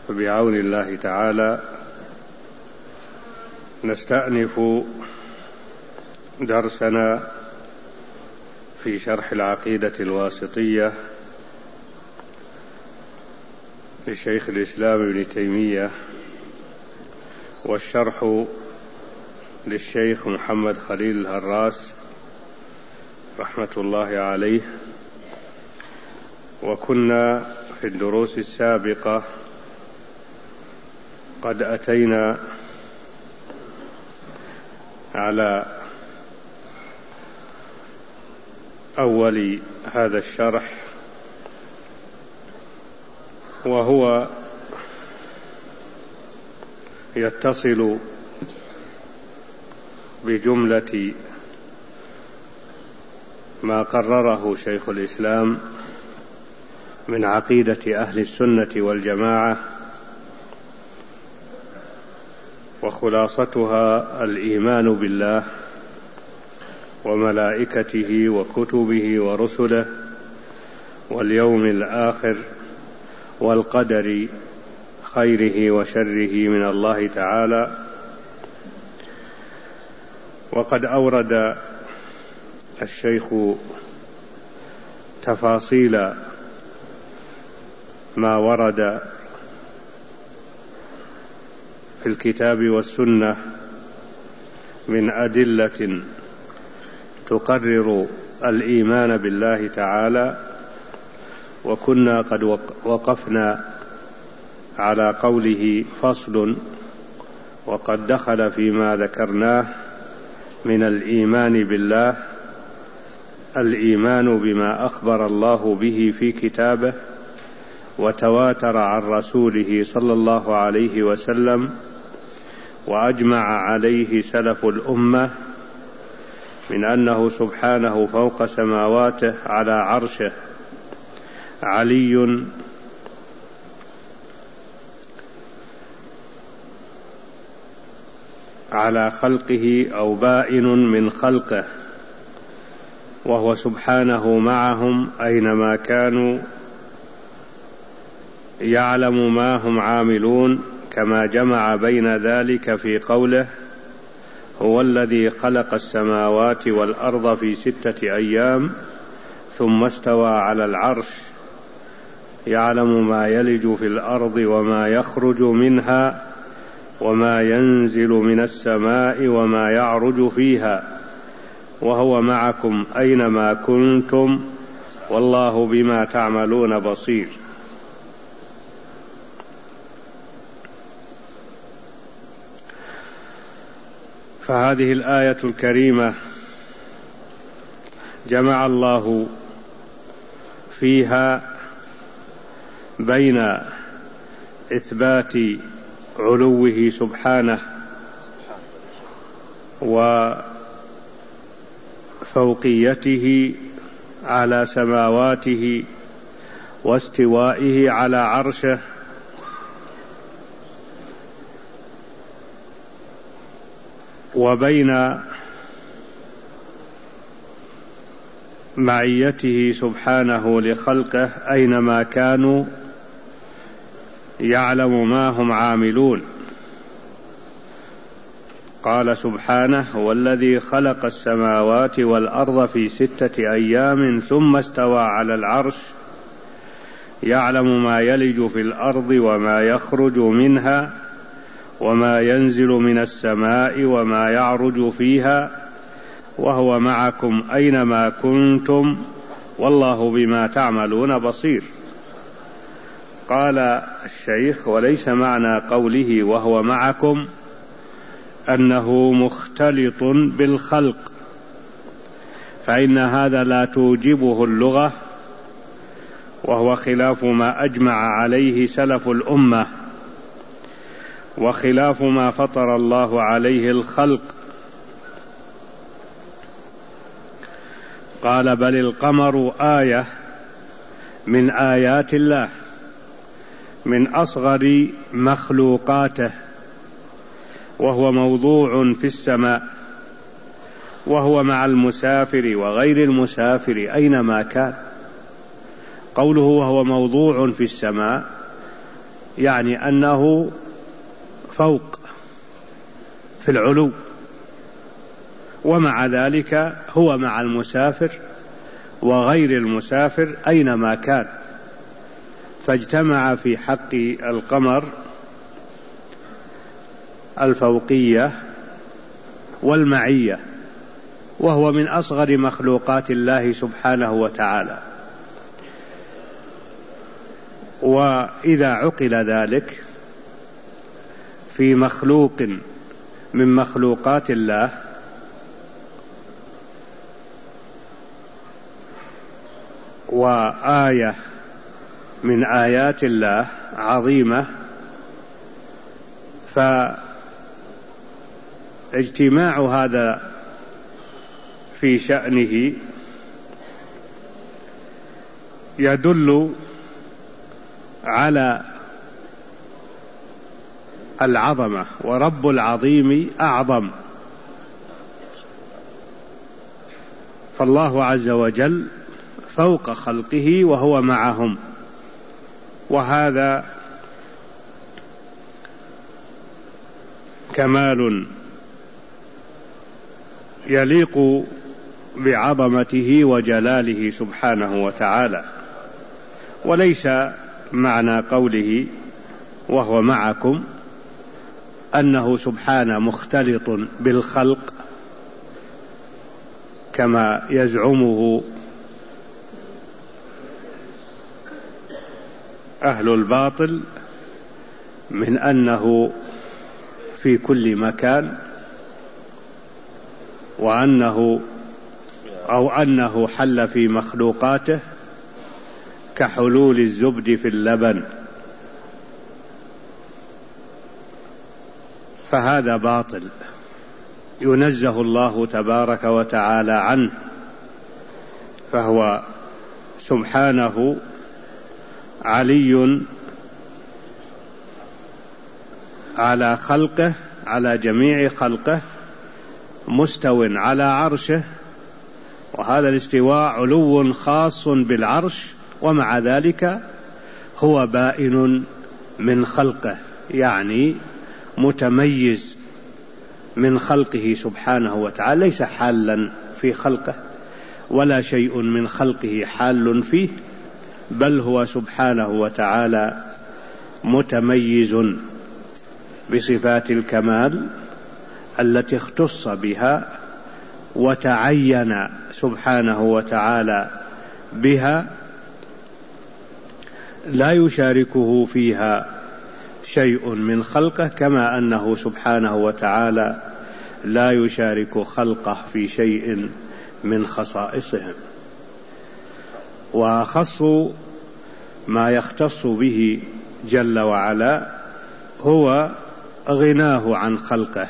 بعون الله تعالى نستأنف درسنا في شرح العقيدة الواسطية لشيخ الإسلام ابن تيمية، والشرح للشيخ محمد خليل الهراس رحمة الله عليه. وكنا في الدروس السابقة قد أتينا على أول هذا الشرح، وهو يتصل بجملة ما قرره شيخ الإسلام من عقيدة أهل السنة والجماعة، وخلاصتها الإيمان بالله وملائكته وكتبه ورسله واليوم الآخر والقدر خيره وشره من الله تعالى. وقد أورد الشيخ تفاصيل ما ورد في الكتاب والسنة من أدلة تقرر الإيمان بالله تعالى، وكنا قد وقفنا على قوله فصل، وقد دخل فيما ذكرناه من الإيمان بالله الإيمان بما أخبر الله به في كتابه وتواتر عن رسوله صلى الله عليه وسلم وأجمع عليه سلف الأمة من أنه سبحانه فوق سماواته على عرشه علي على خلقه أو بائن من خلقه، وهو سبحانه معهم أينما كانوا يعلم ما هم عاملون، كما جمع بين ذلك في قوله هو الذي خلق السماوات والأرض في 6 أيام ثم استوى على العرش يعلم ما يلج في الأرض وما يخرج منها وما ينزل من السماء وما يعرج فيها وهو معكم أينما كنتم والله بما تعملون بصير. فهذه الآية الكريمة جمع الله فيها بين إثبات علوه سبحانه وفوقيته على سماواته واستوائه على عرشه، وبين معيته سبحانه لخلقه أينما كانوا يعلم ما هم عاملون. قال سبحانه هو الذي خلق السماوات والأرض في 6 أيام ثم استوى على العرش يعلم ما يلج في الأرض وما يخرج منها وما ينزل من السماء وما يعرج فيها وهو معكم أينما كنتم والله بما تعملون بصير. قال الشيخ وليس معنى قوله وهو معكم أنه مختلط بالخلق، فإن هذا لا توجبه اللغة، وهو خلاف ما أجمع عليه سلف الأمة وخلاف ما فطر الله عليه الخلق. قال بل القمر آية من آيات الله من أصغر مخلوقاته، وهو موضوع في السماء، وهو مع المسافر وغير المسافر أينما كان. قوله وهو موضوع في السماء يعني أنه فوق في العلو، ومع ذلك هو مع المسافر وغير المسافر أينما كان، فاجتمع في حق القمر الفوقية والمعية، وهو من أصغر مخلوقات الله سبحانه وتعالى. وإذا عقل ذلك في مخلوق من مخلوقات الله وآية من آيات الله عظيمة، فاجتماع هذا في شأنه يدل على العظمة، ورب العظيم أعظم. فالله عز وجل فوق خلقه وهو معهم، وهذا كمال يليق بعظمته وجلاله سبحانه وتعالى. وليس معنى قوله وهو معكم أنه سبحانه مختلط بالخلق كما يزعمه أهل الباطل من أنه في كل مكان، أنه حل في مخلوقاته كحلول الزبد في اللبن، فهذا باطل ينزه الله تبارك وتعالى عنه. فهو سبحانه علي على خلقه، على جميع خلقه، مستو على عرشه، وهذا الاستواء علو خاص بالعرش، ومع ذلك هو بائن من خلقه، يعني متميز من خلقه سبحانه وتعالى، ليس حالا في خلقه ولا شيء من خلقه حال فيه، بل هو سبحانه وتعالى متميز بصفات الكمال التي اختص بها وتعين سبحانه وتعالى بها، لا يشاركه فيها شيء من خلقه، كما أنه سبحانه وتعالى لا يشارك خلقه في شيء من خصائصهم. وأخص ما يختص به جل وعلا هو غناه عن خلقه،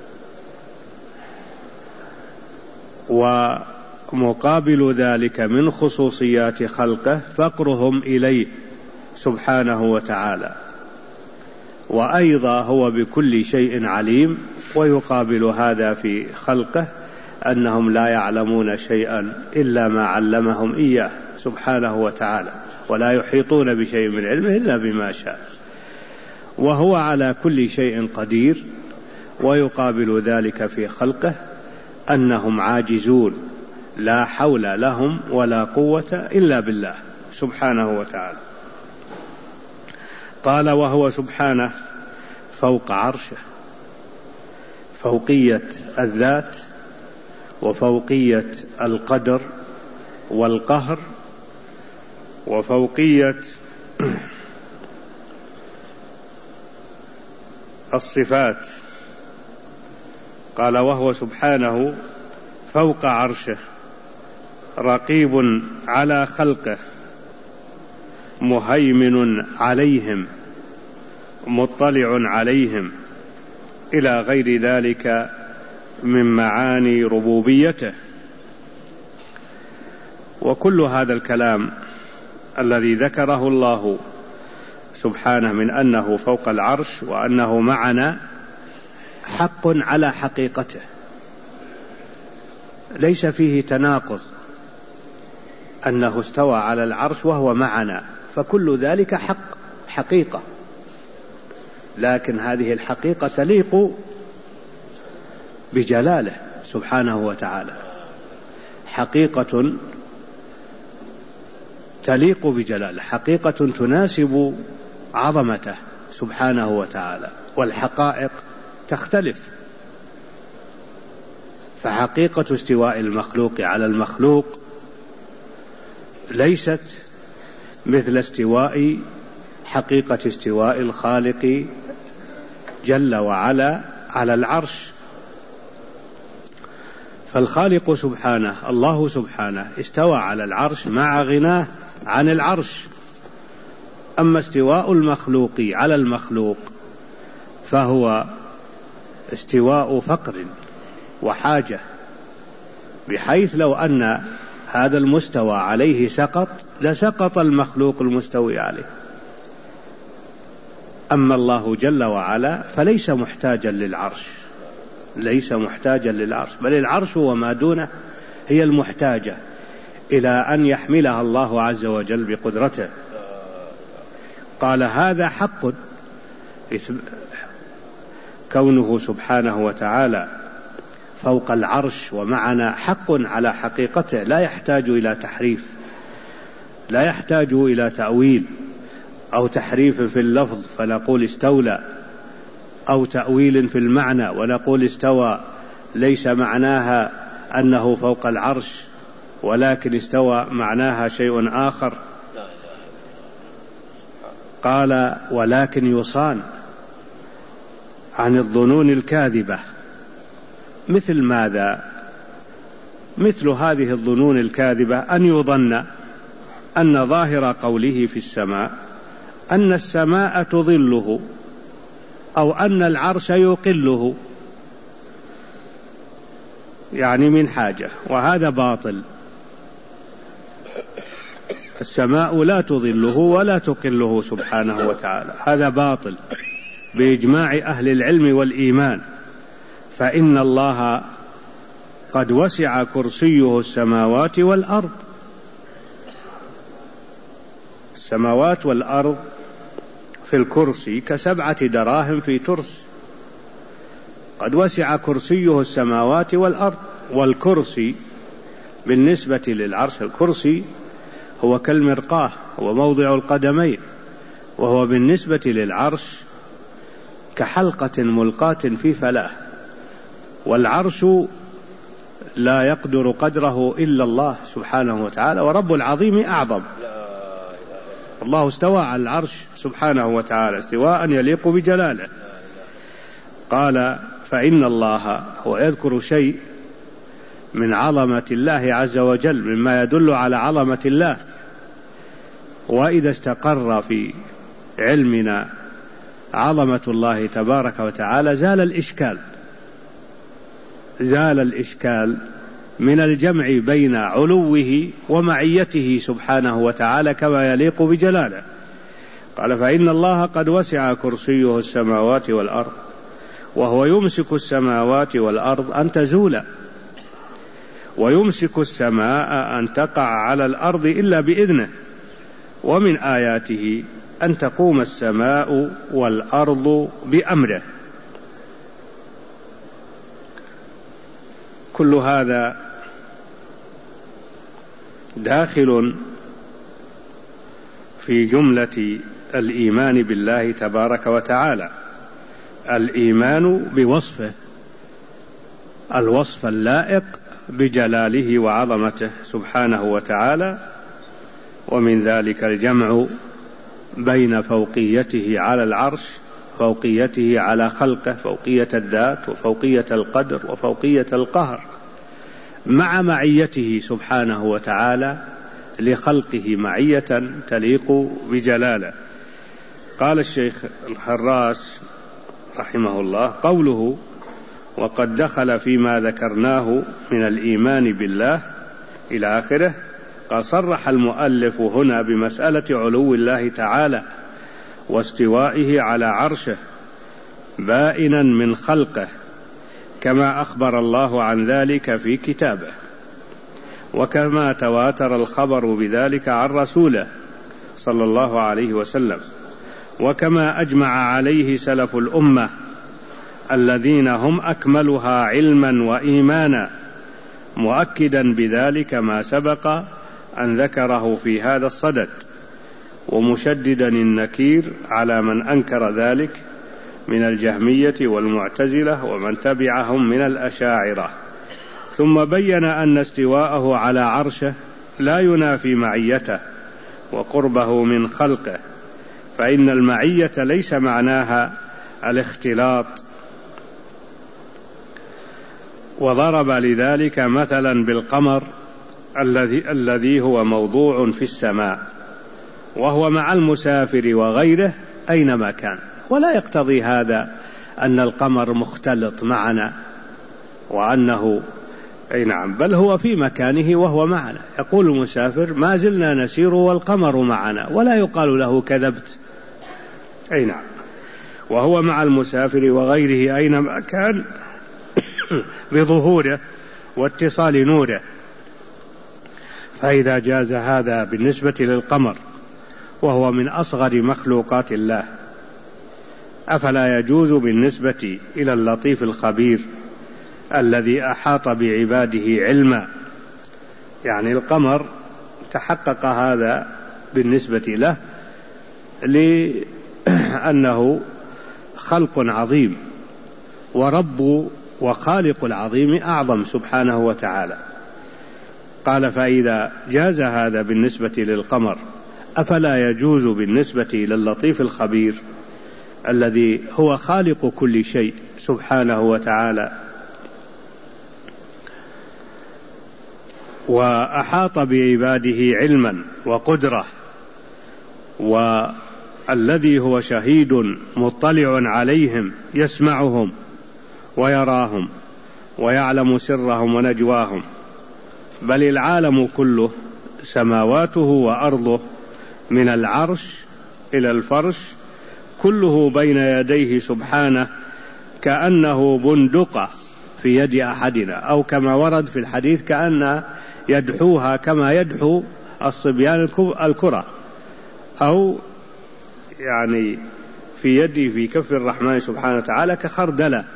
ومقابل ذلك من خصوصيات خلقه فقرهم إليه سبحانه وتعالى. وأيضا هو بكل شيء عليم، ويقابل هذا في خلقه أنهم لا يعلمون شيئا إلا ما علمهم إياه سبحانه وتعالى، ولا يحيطون بشيء من علمه إلا بما شاء، وهو على كل شيء قدير. ويقابل ذلك في خلقه أنهم عاجزون، لا حول لهم ولا قوة إلا بالله سبحانه وتعالى. قال وهو سبحانه فوق عرشه، فوقية الذات وفوقية القدر والقهر وفوقية الصفات. قال وهو سبحانه فوق عرشه رقيب على خلقه مهيمن عليهم مطلع عليهم، إلى غير ذلك من معاني ربوبيته. وكل هذا الكلام الذي ذكره الله سبحانه من أنه فوق العرش وأنه معنا حق على حقيقته، ليس فيه تناقض أنه استوى على العرش وهو معنا، فكل ذلك حق حقيقة لكن هذه الحقيقة تليق بجلاله سبحانه وتعالى، حقيقة تليق بجلاله، حقيقة تناسب عظمته سبحانه وتعالى، والحقائق تختلف. فحقيقة استواء المخلوق على المخلوق ليست مثل حقيقة استواء الخالق جل وعلا على العرش. فالخالق سبحانه الله سبحانه استوى على العرش مع غناه عن العرش. أما استواء المخلوق على المخلوق فهو استواء فقر وحاجة، بحيث لو أن هذا المستوى عليه سقط لسقط المخلوق المستوي عليه. أما الله جل وعلا فليس محتاجا للعرش، ليس محتاجا للعرش، بل العرش وما دونه هي المحتاجة إلى أن يحملها الله عز وجل بقدرته. قال هذا حق، كونه سبحانه وتعالى فوق العرش ومعنا حق على حقيقته، لا يحتاج إلى تحريف، لا يحتاج إلى تأويل أو تحريف في اللفظ فنقول استولى، أو تأويل في المعنى ونقول استوى، ليس معناها أنه فوق العرش ولكن استوى معناها شيء آخر. قال ولكن يصان عن الظنون الكاذبة. مثل ماذا؟ مثل هذه الظنون الكاذبة أن يظن أن ظاهر قوله في السماء أن السماء تظله أو أن العرش يقله، يعني من حاجة، وهذا باطل. السماء لا تظله ولا تقله سبحانه وتعالى، هذا باطل بإجماع أهل العلم والإيمان. فإن الله قد وسع كرسيه السماوات والأرض، السماوات والأرض في الكرسي ك7 دراهم في ترس، قد وسع كرسيه السماوات والأرض. والكرسي بالنسبة للعرش، الكرسي هو كالمرقاة، هو موضع القدمين، وهو بالنسبة للعرش كحلقة ملقاة في فلاة. والعرش لا يقدر قدره إلا الله سبحانه وتعالى، ورب العظيم أعظم. الله استوى على العرش سبحانه وتعالى استواء يليق بجلاله. قال فإن الله هو يذكر شيء من عظمة الله عز وجل مما يدل على عظمة الله. وإذا استقر في علمنا عظمة الله تبارك وتعالى زال الإشكال من الجمع بين علوه ومعيته سبحانه وتعالى كما يليق بجلاله. قال فإن الله قد وسع كرسيه السماوات والأرض وهو يمسك السماوات والأرض أن تزولا ويمسك السماء أن تقع على الأرض إلا بإذنه ومن آياته أن تقوم السماء والأرض بأمره. كل هذا داخل في جملة الإيمان بالله تبارك وتعالى، الإيمان بوصفه، الوصف اللائق بجلاله وعظمته سبحانه وتعالى. ومن ذلك الجمع بين فوقيته على العرش، فوقيته على خلقه، فوقية الذات وفوقية القدر وفوقية القهر، مع معيته سبحانه وتعالى لخلقه معية تليق بجلاله. قال الشيخ الخراس رحمه الله قوله وقد دخل فيما ذكرناه من الإيمان بالله إلى آخره، قد صرح المؤلف هنا بمسألة علو الله تعالى واستوائه على عرشه بائنا من خلقه كما أخبر الله عن ذلك في كتابه، وكما تواتر الخبر بذلك عن رسوله صلى الله عليه وسلم، وكما أجمع عليه سلف الأمة الذين هم أكملها علما وإيمانا، مؤكدا بذلك ما سبق أن ذكره في هذا الصدد، ومشددا النكير على من أنكر ذلك من الجهمية والمعتزلة ومن تبعهم من الأشاعرة. ثم بين أن استواءه على عرشه لا ينافي معيته وقربه من خلقه، فإن المعية ليس معناها الاختلاط. وضرب لذلك مثلا بالقمر الذي هو موضوع في السماء، وهو مع المسافر وغيره أينما كان، ولا يقتضي هذا أن القمر مختلط معنا وأنه نعم، بل هو في مكانه وهو معنا. يقول المسافر ما زلنا نسير والقمر معنا، ولا يقال له كذبت. نعم، وهو مع المسافر وغيره أينما كان بظهوره واتصال نوره. فإذا جاز هذا بالنسبة للقمر وهو من أصغر مخلوقات الله، أفلا يجوز بالنسبة إلى اللطيف الخبير الذي أحاط بعباده علما؟ يعني القمر تحقق هذا بالنسبة له لأنه خلق عظيم، ورب وخالق العظيم أعظم سبحانه وتعالى. قال فإذا جاز هذا بالنسبة للقمر أفلا يجوز بالنسبة إلى اللطيف الخبير الذي هو خالق كل شيء سبحانه وتعالى، وأحاط بعباده علما وقدرة، والذي هو شهيد مطلع عليهم يسمعهم ويراهم ويعلم سرهم ونجواهم، بل العالم كله سماواته وأرضه من العرش إلى الفرش كله بين يديه سبحانه كأنه بندقة في يد أحدنا، أو كما ورد في الحديث كأن يدحوها كما يدحو الصبيان الكرة، أو يعني في يدي في كف الرحمن سبحانه وتعالى كخردلة.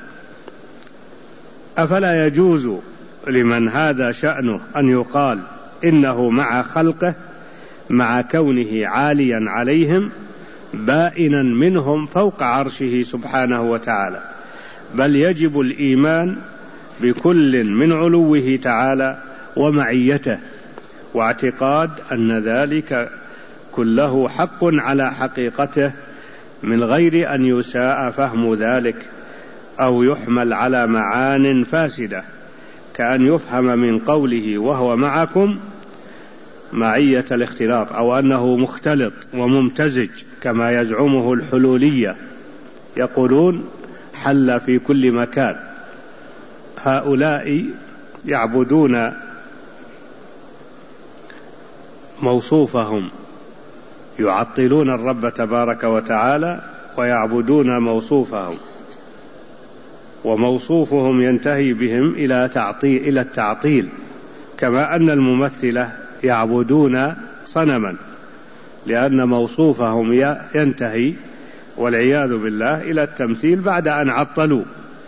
أفلا يجوز لمن هذا شأنه أن يقال إنه مع خلقه مع كونه عاليا عليهم بائنا منهم فوق عرشه سبحانه وتعالى، بل يجب الإيمان بكل من علوه تعالى ومعيته، واعتقاد أن ذلك كله حق على حقيقته من غير أن يساء فهم ذلك أو يحمل على معان فاسدة، كأن يفهم من قوله وهو معكم معية الاختلاط، أو أنه مختلط وممتزج كما يزعمه الحلولية، يقولون حل في كل مكان. هؤلاء يعبدون موصوفهم، يعطلون الرب تبارك وتعالى ويعبدون موصوفهم، وموصوفهم ينتهي بهم إلى التعطيل، كما أن الممثلة يعبدون صنما، لأن موصوفهم ينتهي والعياذ بالله إلى التمثيل بعد أن عطلوا.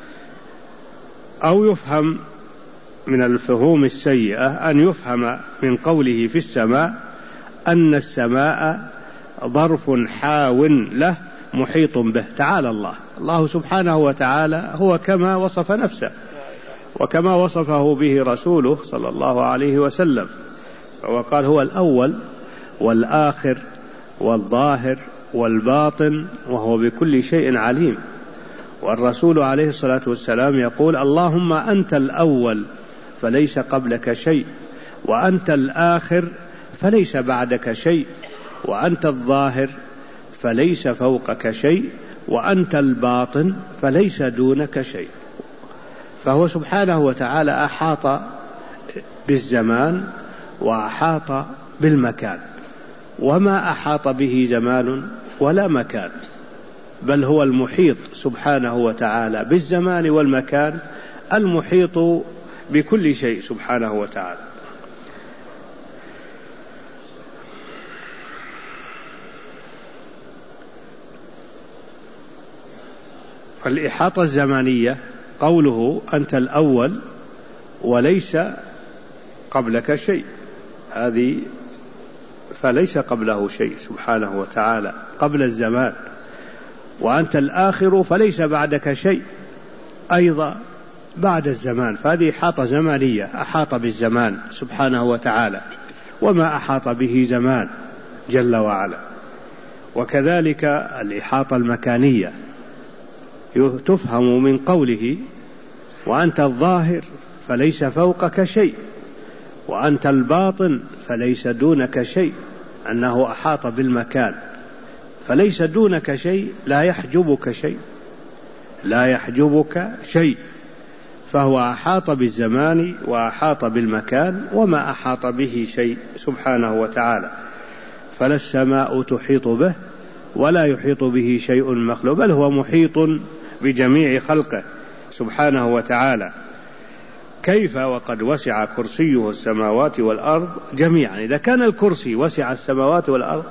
أو يفهم من الفهوم السيئة أن يفهم من قوله في السماء أن السماء ظرف حاو له محيط به. تعالى الله سبحانه وتعالى هو كما وصف نفسه وكما وصفه به رسوله صلى الله عليه وسلم، وقال هو الأول والآخر والظاهر والباطن وهو بكل شيء عليم. والرسول عليه الصلاة والسلام يقول اللهم أنت الأول فليس قبلك شيء، وأنت الآخر فليس بعدك شيء، وأنت الظاهر فليس فوقك شيء، وأنت الباطن فليس دونك شيء. فهو سبحانه وتعالى أحاط بالزمان وأحاط بالمكان، وما أحاط به زمان ولا مكان، بل هو المحيط سبحانه وتعالى بالزمان والمكان، المحيط بكل شيء سبحانه وتعالى. فالإحاطة الزمانية قوله أنت الأول وليس قبلك شيء، هذه فليس قبله شيء سبحانه وتعالى قبل الزمان، وأنت الآخر فليس بعدك شيء أيضا بعد الزمان، فهذه إحاطة زمانية، أحاط بالزمان سبحانه وتعالى وما أحاط به زمان جل وعلا. وكذلك الإحاطة المكانية تفهم من قوله وأنت الظاهر فليس فوقك شيء وأنت الباطن فليس دونك شيء، أنه أحاط بالمكان، فليس دونك شيء، لا يحجبك شيء، لا يحجبك شيء، فهو أحاط بالزمان وأحاط بالمكان وما أحاط به شيء سبحانه وتعالى. فلا السماء تحيط به ولا يحيط به شيء مخلوق، بل هو محيط بجميع خلقه سبحانه وتعالى. كيف وقد وسع كرسيه السماوات والأرض جميعا؟ إذا كان الكرسي وسع السماوات والأرض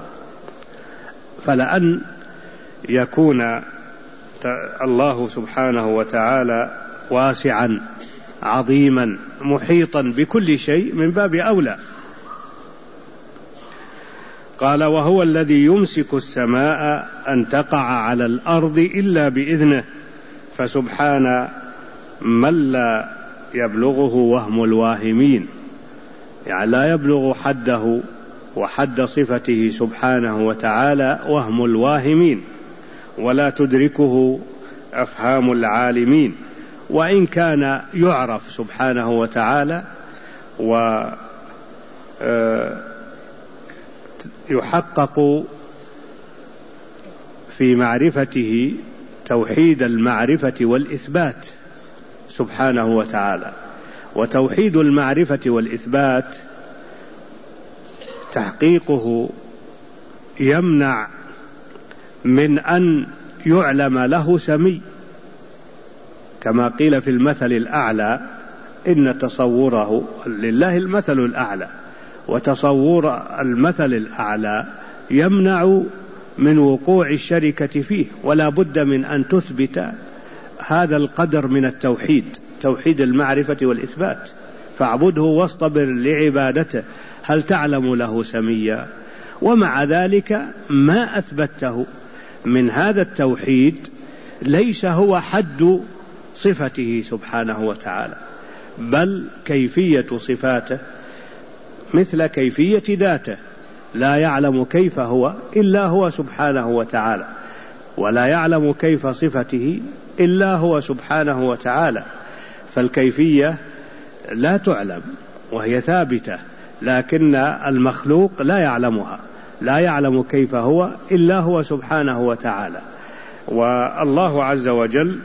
فلأن يكون الله سبحانه وتعالى واسعا عظيما محيطا بكل شيء من باب أولى. قال وهو الذي يمسك السماء أن تقع على الأرض إلا بإذنه، فسبحان من لا يبلغه وهم الواهمين، يعني لا يبلغ حده وحد صفته سبحانه وتعالى وهم الواهمين، ولا تدركه أفهام العالمين، وإن كان يعرف سبحانه وتعالى ويحقق في معرفته توحيد المعرفة والإثبات سبحانه وتعالى. وتوحيد المعرفة والإثبات تحقيقه يمنع من أن يعلم له سمي، كما قيل في المثل الأعلى إن تصوره لله المثل الأعلى، وتصور المثل الأعلى يمنع من وقوع الشركة فيه، ولا بد من أن تثبت هذا القدر من التوحيد، توحيد المعرفة والإثبات، فاعبده واصطبر لعبادته، هل تعلم له سميا؟ ومع ذلك ما أثبته من هذا التوحيد ليس هو حد صفته سبحانه وتعالى، بل كيفية صفاته مثل كيفية ذاته، لا يعلم كيف هو إلا هو سبحانه وتعالى، ولا يعلم كيف صفته إلا هو سبحانه وتعالى، فالكيفية لا تعلم وهي ثابتة، لكن المخلوق لا يعلمها، لا يعلم كيف هو إلا هو سبحانه وتعالى. والله عز وجل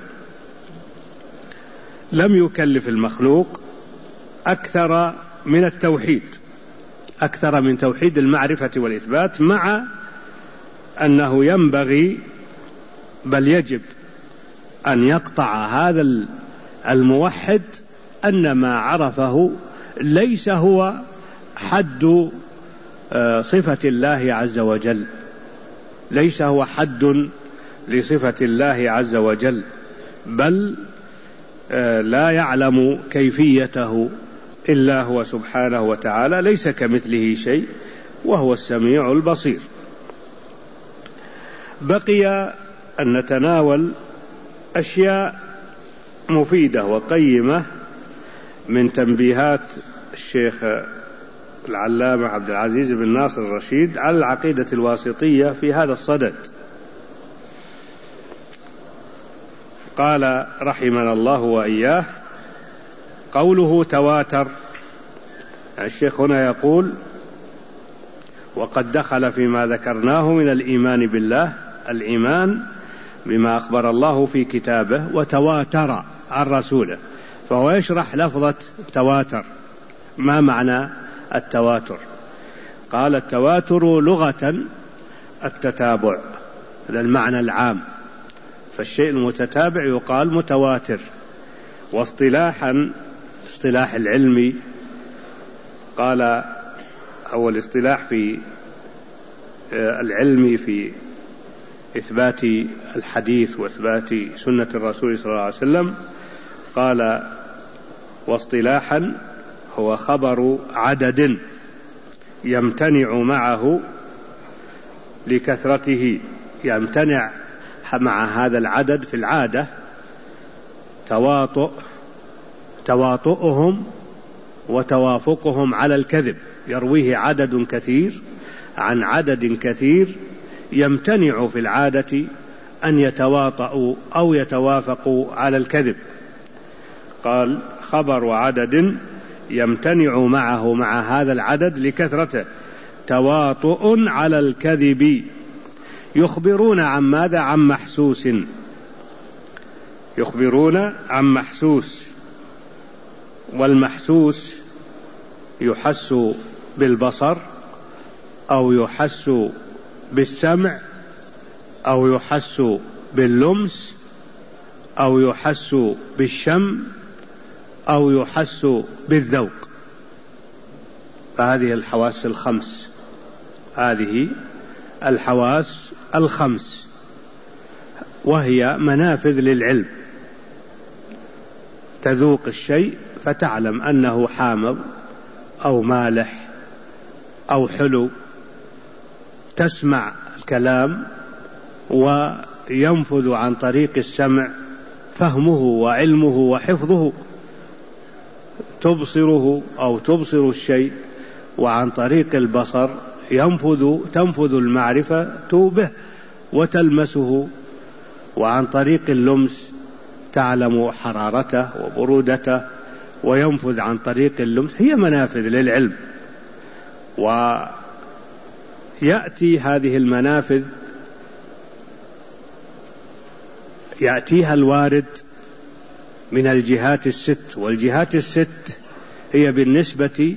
لم يكلف المخلوق أكثر من التوحيد، أكثر من توحيد المعرفة والإثبات، مع أنه ينبغي بل يجب أن يقطع هذا الموحد أن ما عرفه ليس هو حد صفة الله عز وجل، ليس هو حد لصفة الله عز وجل، بل لا يعلم كيفيته إلا هو سبحانه وتعالى، ليس كمثله شيء وهو السميع البصير. بقي أن نتناول أشياء مفيدة وقيمة من تنبيهات الشيخ العلامة عبد العزيز بن ناصر الرشيد على العقيدة الواسطية في هذا الصدد. قال رحمنا الله وإياه: قوله تواتر، الشيخ هنا يقول: وقد دخل فيما ذكرناه من الإيمان بالله الإيمان بما أخبر الله في كتابه وتواتر عن رسوله، فهو يشرح لفظة تواتر. ما معنى التواتر؟ قال: التواتر لغة التتابع، هذا المعنى العام، فالشيء المتتابع يقال متواتر. واصطلاحا، اصطلاح العلمي، قال أو الاصطلاح في العلم في إثبات الحديث وإثبات سنة الرسول صلى الله عليه وسلم. قال: واصطلاحا هو خبر عدد يمتنع معه لكثرته، يمتنع مع هذا العدد في العادة تواطؤهم وتوافقهم على الكذب، يرويه عدد كثير عن عدد كثير، يمتنع في العادة أن يتواطؤوا أو يتوافقوا على الكذب. قال: خبر عدد يمتنع معه مع هذا العدد لكثرته تواطؤ على الكذب. يخبرون عن ماذا؟ عن محسوس، يخبرون عن محسوس، والمحسوس يحس بالبصر أو يحس بالسمع أو يحس باللمس أو يحس بالشم أو يحس بالذوق. فهذه الحواس الخمس، هذه الحواس الخمس، وهي منافذ للعلم. تذوق الشيء فتعلم أنه حامض أو مالح أو حلو، تسمع الكلام وينفذ عن طريق السمع فهمه وعلمه وحفظه، تبصره أو تبصر الشيء وعن طريق البصر تنفذ المعرفة به وتلمسه، وعن طريق اللمس تعلم حرارته وبرودته وينفذ عن طريق اللمس. هي منافذ للعلم، ويأتي هذه المنافذ يأتيها الوارد من الجهات الست، والجهات الست هي بالنسبة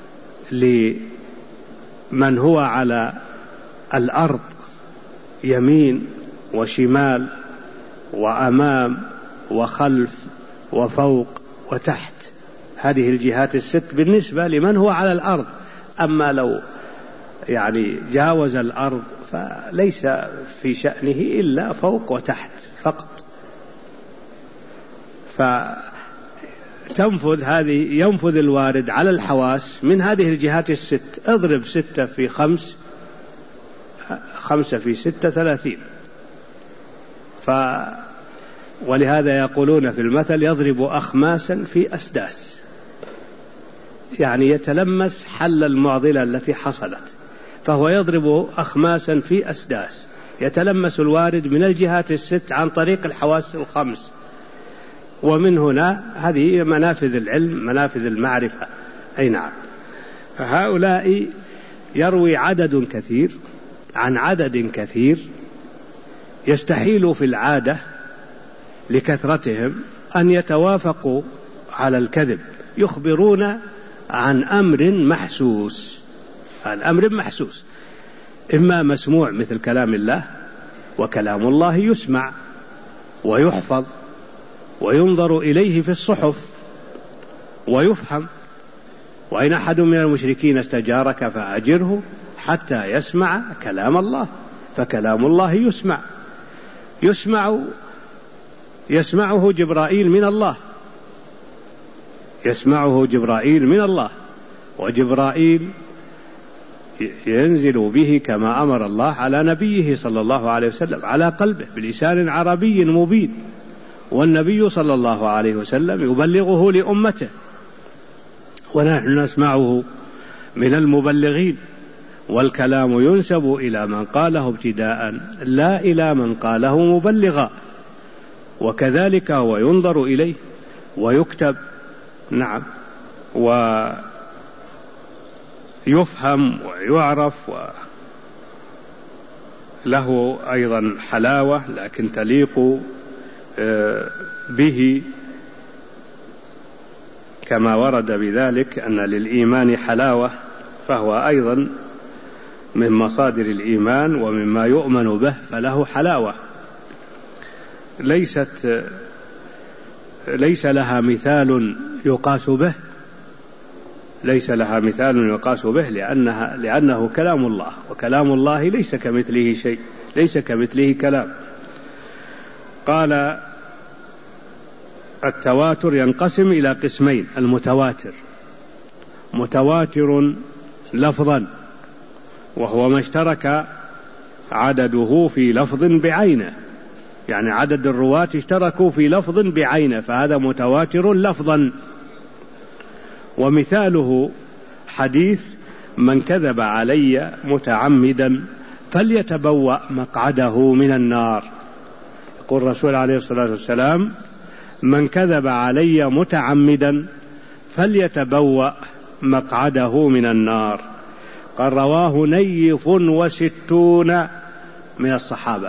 لمن هو على الأرض يمين وشمال وأمام وخلف وفوق وتحت، هذه الجهات الست بالنسبة لمن هو على الأرض. أما لو جاوز الأرض فليس في شأنه إلا فوق وتحت فقط. ينفذ الوارد على الحواس من هذه الجهات الست. اضرب 6 في 5، 5 في 6 30. ولهذا يقولون في المثل: يضرب أخماسا في أسداس، يعني يتلمس حل المعضلة التي حصلت، فهو يضرب أخماسا في أسداس، يتلمس الوارد من الجهات الست عن طريق الحواس الخمس. ومن هنا هذه منافذ العلم، منافذ المعرفة. أي نعم. فهؤلاء يروي عدد كثير عن عدد كثير، يستحيل في العادة لكثرتهم أن يتوافقوا على الكذب. يخبرون عن أمر محسوس، عن أمر محسوس، إما مسموع مثل كلام الله، وكلام الله يسمع ويحفظ وينظر إليه في الصحف ويفهم. وإن أحد من المشركين استجارك فأجره حتى يسمع كلام الله، فكلام الله يسمعه جبرائيل من الله، يسمعه جبرائيل من الله، وجبرائيل ينزل به كما أمر الله على نبيه صلى الله عليه وسلم على قلبه بلسان عربي مبين، والنبي صلى الله عليه وسلم يبلغه لأمته، ونحن نسمعه من المبلغين. والكلام ينسب إلى من قاله ابتداء لا إلى من قاله مبلغا، وكذلك هو ينظر إليه ويكتب، نعم، ويفهم ويعرف، وله أيضا حلاوة لكن تليق به، كما ورد بذلك أن للإيمان حلاوة، فهو أيضا من مصادر الإيمان ومما يؤمن به، فله حلاوة ليس لها مثال يقاس به، ليس لها مثال يقاس به، لأنه كلام الله، وكلام الله ليس كمثله شيء، ليس كمثله كلام. قال التواتر ينقسم إلى قسمين: المتواتر متواتر لفظا، وهو ما اشترك عدده في لفظ بعينه، يعني عدد الرواة اشتركوا في لفظ بعينه، فهذا متواتر لفظا. ومثاله حديث من كذب علي متعمدا فليتبوأ مقعده من النار. يقول الرسول عليه الصلاة والسلام: من كذب علي متعمدا فليتبوأ مقعده من النار. قال: رواه 69 من الصحابة،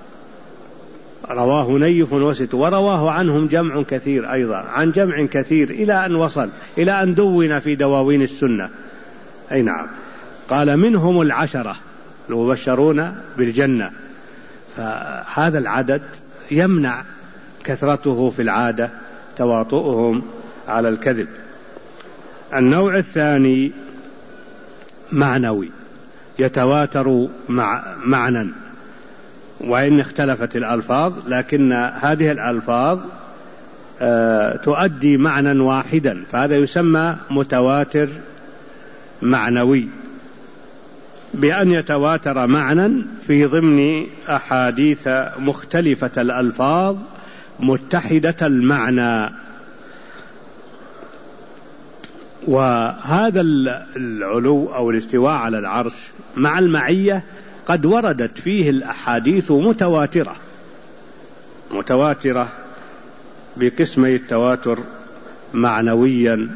رواه 69، ورواه عنهم جمع كثير أيضا، عن جمع كثير، إلى أن وصل إلى أن دون في دواوين السنة. أي نعم. قال: منهم 10 المبشرون بالجنة. فهذا العدد يمنع كثرته في العادة تواطؤهم على الكذب. النوع الثاني معنوي، يتواتر معنى، وإن اختلفت الألفاظ لكن هذه الألفاظ تؤدي معنى واحدا، فهذا يسمى متواتر معنوي، بأن يتواتر معنى في ضمن أحاديث مختلفة الألفاظ متحدة المعنى. وهذا العلو أو الاستواء على العرش مع المعية قد وردت فيه الأحاديث متواترة بقسمي التواتر معنويا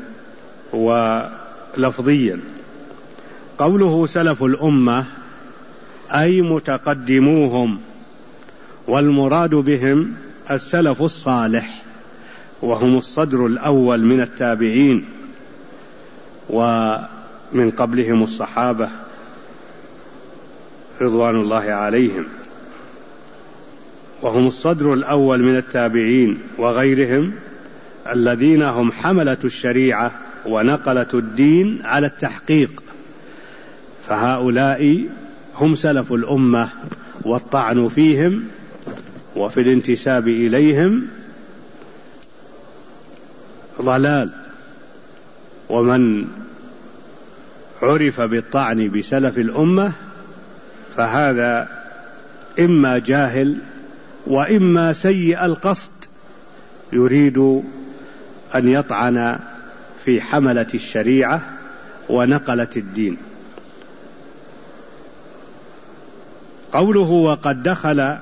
ولفظيا. قوله سلف الأمة أي متقدموهم، والمراد بهم السلف الصالح، وهم الصدر الأول من التابعين، ومن قبلهم الصحابة رضوان الله عليهم، وهم الصدر الأول من التابعين وغيرهم الذين هم حملة الشريعة ونقلة الدين على التحقيق. فهؤلاء هم سلف الأمة، والطعن فيهم وفي الانتساب إليهم ضلال. ومن عرف بالطعن بسلف الأمة فهذا إما جاهل وإما سيء القصد، يريد أن يطعن في حملة الشريعة ونقلة الدين. قوله وقد دخل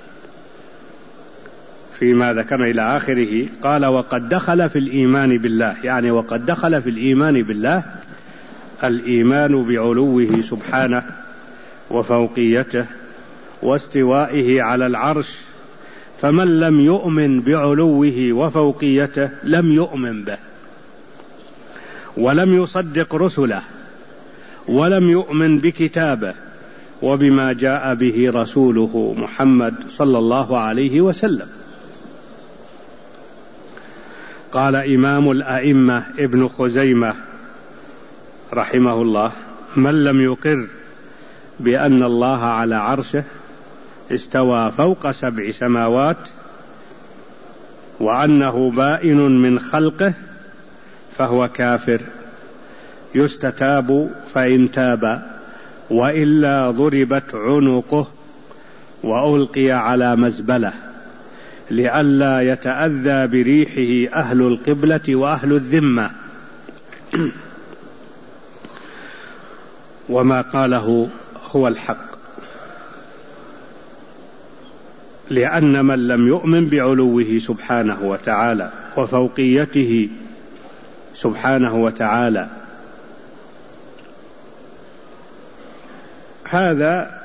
فيما ذكرنا إلى آخره، قال وقد دخل في الإيمان بالله، يعني وقد دخل في الإيمان بالله الإيمان بعلوه سبحانه وفوقيته واستوائه على العرش، فمن لم يؤمن بعلوه وفوقيته لم يؤمن به، ولم يصدق رسله، ولم يؤمن بكتابه وبما جاء به رسوله محمد صلى الله عليه وسلم. قال إمام الأئمة ابن خزيمة رحمه الله: من لم يقر بأن الله على عرشه استوى فوق 7 سماوات وأنه بائن من خلقه فهو كافر، يستتاب فإن تاب، وإلا ضربت عنقه وألقي على مزبلة، لئلا يتأذى بريحه أهل القبلة وأهل الذمة. وما قاله هو الحق، لأن من لم يؤمن بعلوه سبحانه وتعالى وفوقيته سبحانه وتعالى، هذا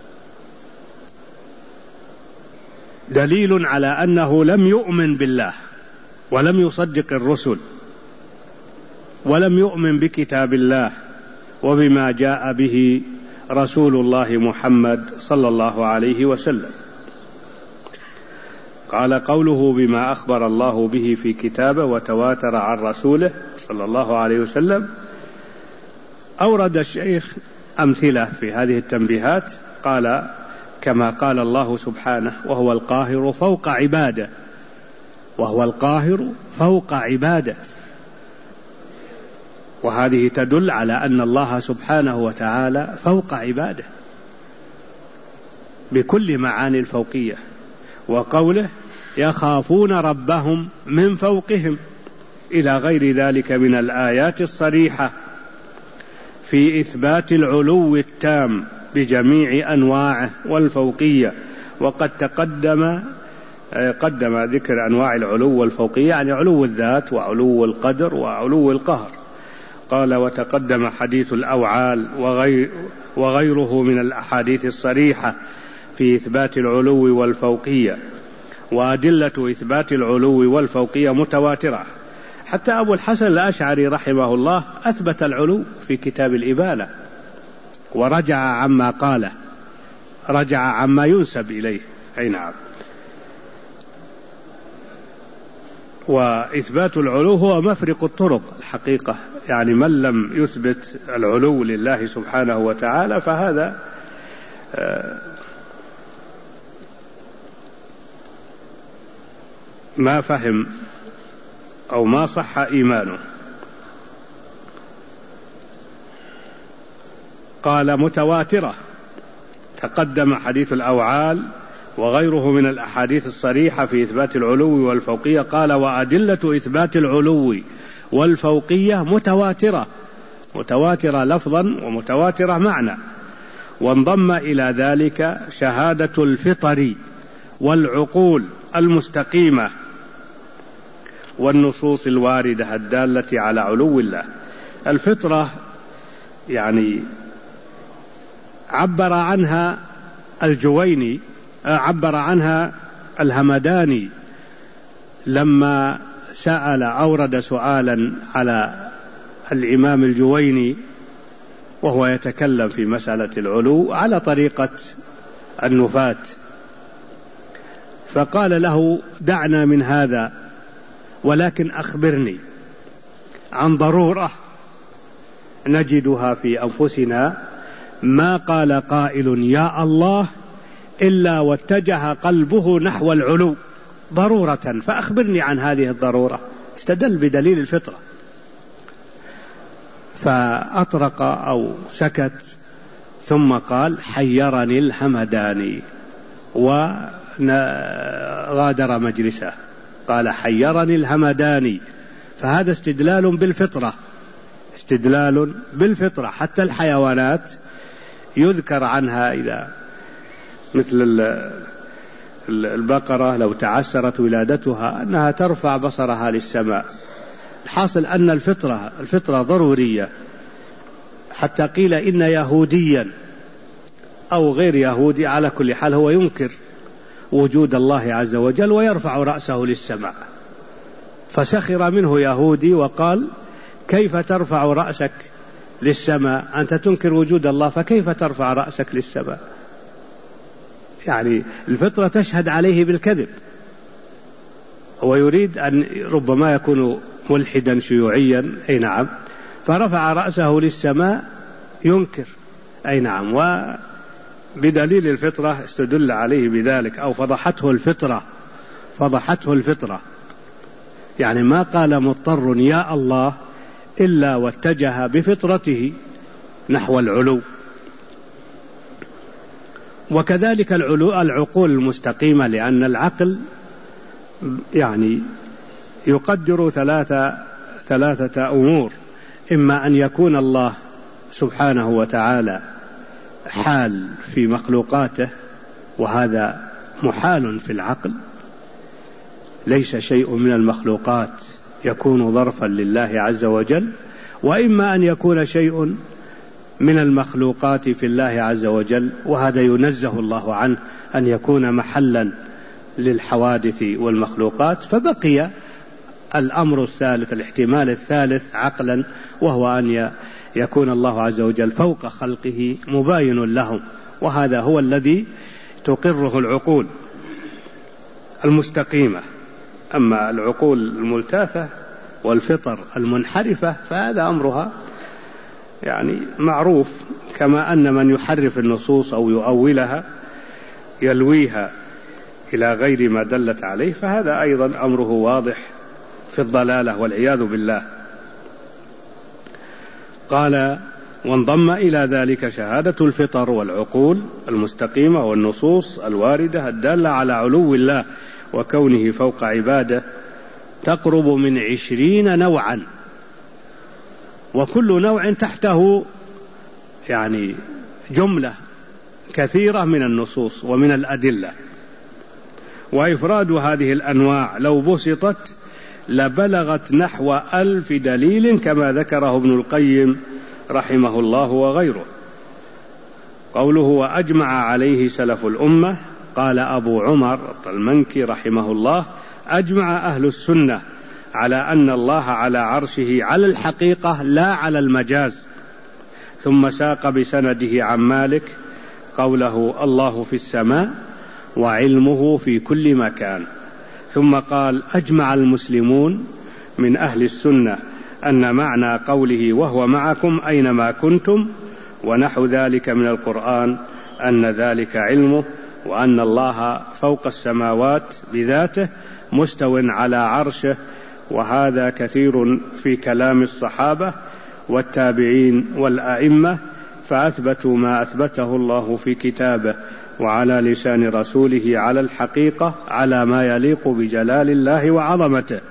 دليل على أنه لم يؤمن بالله ولم يصدق الرسل ولم يؤمن بكتاب الله وبما جاء به رسول الله محمد صلى الله عليه وسلم. قال قوله بما أخبر الله به في كتابه وتواتر عن رسوله صلى الله عليه وسلم، أورد الشيخ أمثلة في هذه التنبيهات. قال كما قال الله سبحانه: وهو القاهر فوق عباده، وهو القاهر فوق عباده. وهذه تدل على أن الله سبحانه وتعالى فوق عباده بكل معاني الفوقية. وقوله: يخافون ربهم من فوقهم، إلى غير ذلك من الآيات الصريحة في إثبات العلو التام بجميع أنواعه والفوقية. وقد قدم ذكر أنواع العلو والفوقية، يعني علو الذات وعلو القدر وعلو القهر. قال: وتقدم حديث الأوعال وغيره من الأحاديث الصريحة في إثبات العلو والفوقية. وأدلة إثبات العلو والفوقية متواترة، حتى أبو الحسن الأشعري رحمه الله أثبت العلو في كتاب الإبانة، ورجع عما قاله، رجع عما ينسب إليه. أي نعم. وإثبات العلو هو مفرق الطرق الحقيقة، يعني من لم يثبت العلو لله سبحانه وتعالى فهذا ما فهم أو ما صح إيمانه. قال: متواترة، تقدم حديث الأوعال وغيره من الأحاديث الصريحة في إثبات العلو والفوقية. قال: وأدلة إثبات العلو والفوقية متواترة، متواترة لفظا ومتواترة معنى. وانضم إلى ذلك شهادة الفطر والعقول المستقيمة والنصوص الواردة الدالة على علو الله. الفطرة يعني عبر عنها الجويني، عبر عنها الهمداني لما سأل أورد سؤالا على الإمام الجويني وهو يتكلم في مسألة العلو على طريقة النفاة، فقال له: دعنا من هذا، ولكن أخبرني عن ضرورة نجدها في أنفسنا ما قال قائل يا الله إلا واتجه قلبه نحو العلو ضرورة، فأخبرني عن هذه الضرورة. استدل بدليل الفطرة، فأطرق أو سكت، ثم قال: حيرني الهمداني، وغادر مجلسه. قال: حيرني الهمداني. فهذا استدلال بالفطرة، استدلال بالفطرة. حتى الحيوانات يذكر عنها إذا مثل البقرة لو تعسرت ولادتها أنها ترفع بصرها للسماء. الحاصل أن الفطرة ضرورية. حتى قيل إن يهوديا أو غير يهودي على كل حال هو ينكر وجود الله عز وجل ويرفع رأسه للسماء، فسخر منه يهودي وقال: كيف ترفع رأسك للسماء؟ أنت تنكر وجود الله، فكيف ترفع رأسك للسماء؟ يعني الفطرة تشهد عليه بالكذب. هو يريد أن ربما يكون ملحدا شيوعيا، أي نعم، فرفع رأسه للسماء ينكر، أي نعم، وبدليل الفطرة استدل عليه بذلك، أو فضحته الفطرة. يعني ما قال مضطر يا الله إلا واتجه بفطرته نحو العلو. وكذلك العقول المستقيمة، لأن العقل يعني يقدر ثلاثة أمور: إما أن يكون الله سبحانه وتعالى حال في مخلوقاته، وهذا محال في العقل، ليس شيء من المخلوقات يكون ظرفا لله عز وجل. وإما أن يكون شيء من المخلوقات في الله عز وجل، وهذا ينزه الله عنه أن يكون محلا للحوادث والمخلوقات. فبقي الأمر الثالث، الاحتمال الثالث عقلا، وهو أن يكون الله عز وجل فوق خلقه مباين لهم، وهذا هو الذي تقره العقول المستقيمة. أما العقول الملتاثة والفطر المنحرفة فهذا أمرها يعني معروف، كما أن من يحرف النصوص أو يؤولها يلويها إلى غير ما دلت عليه، فهذا أيضا أمره واضح في الضلالة والعياذ بالله. قال: وانضم إلى ذلك شهادة الفطر والعقول المستقيمة والنصوص الواردة الدالة على علو الله وكونه فوق عباده، تقرب من 20 نوعا، وكل نوع تحته يعني جملة كثيرة من النصوص ومن الأدلة. وإفراد هذه الأنواع لو بسطت لبلغت نحو 1000 دليل كما ذكره ابن القيم رحمه الله وغيره. قوله: وأجمع عليه سلف الأمة، قال أبو عمر الطلمنكي رحمه الله: أجمع أهل السنة على أن الله على عرشه على الحقيقة لا على المجاز. ثم ساق بسنده عن مالك قوله: الله في السماء وعلمه في كل مكان. ثم قال: أجمع المسلمون من أهل السنة أن معنى قوله وهو معكم أينما كنتم ونحو ذلك من القرآن أن ذلك علمه، وأن الله فوق السماوات بذاته مستو على عرشه. وهذا كثير في كلام الصحابة والتابعين والأئمة، فأثبتوا ما أثبته الله في كتابه وعلى لسان رسوله على الحقيقة على ما يليق بجلال الله وعظمته.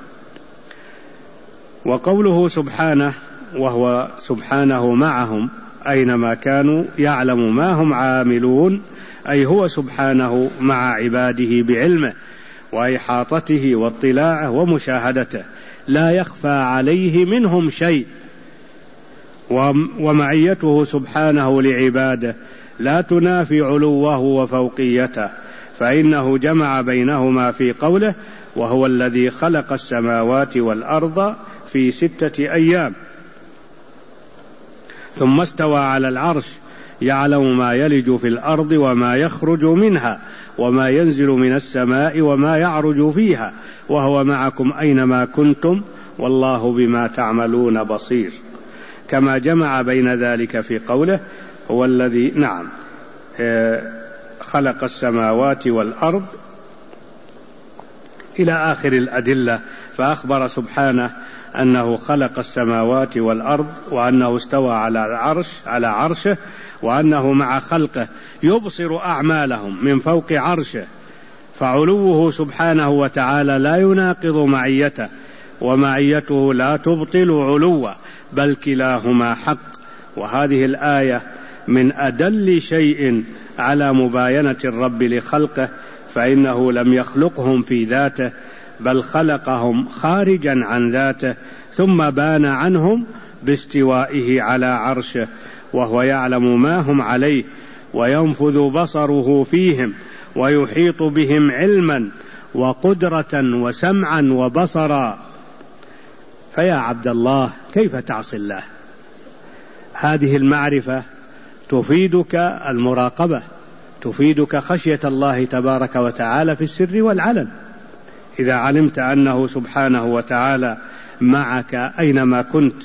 وقوله سبحانه وهو سبحانه معهم أينما كانوا يعلم ما هم عاملون، أي هو سبحانه مع عباده بعلمه وإحاطته واطلاعه ومشاهدته، لا يخفى عليه منهم شيء. ومعيته سبحانه لعباده لا تنافي علوه وفوقيته، فإنه جمع بينهما في قوله: وهو الذي خلق السماوات والأرض في 6 أيام ثم استوى على العرش يعلم ما يلج في الأرض وما يخرج منها وما ينزل من السماء وما يعرج فيها وهو معكم أينما كنتم والله بما تعملون بصير. كما جمع بين ذلك في قوله: هو الذي خلق السماوات والأرض إلى آخر الأدلة. فأخبر سبحانه أنه خلق السماوات والأرض، وأنه استوى على عرشه، وأنه مع خلقه يبصر أعمالهم من فوق عرشه. فعلوه سبحانه وتعالى لا يناقض معيته، ومعيته لا تبطل علوه، بل كلاهما حق. وهذه الآية من أدل شيء على مباينة الرب لخلقه، فإنه لم يخلقهم في ذاته بل خلقهم خارجا عن ذاته، ثم بان عنهم باستوائه على عرشه، وهو يعلم ما هم عليه وينفذ بصره فيهم ويحيط بهم علما وقدرة وسمعا وبصرا. فيا عبد الله كيف تعصي الله؟ هذه المعرفة تفيدك المراقبة، تفيدك خشية الله تبارك وتعالى في السر والعلن. إذا علمت أنه سبحانه وتعالى معك أينما كنت،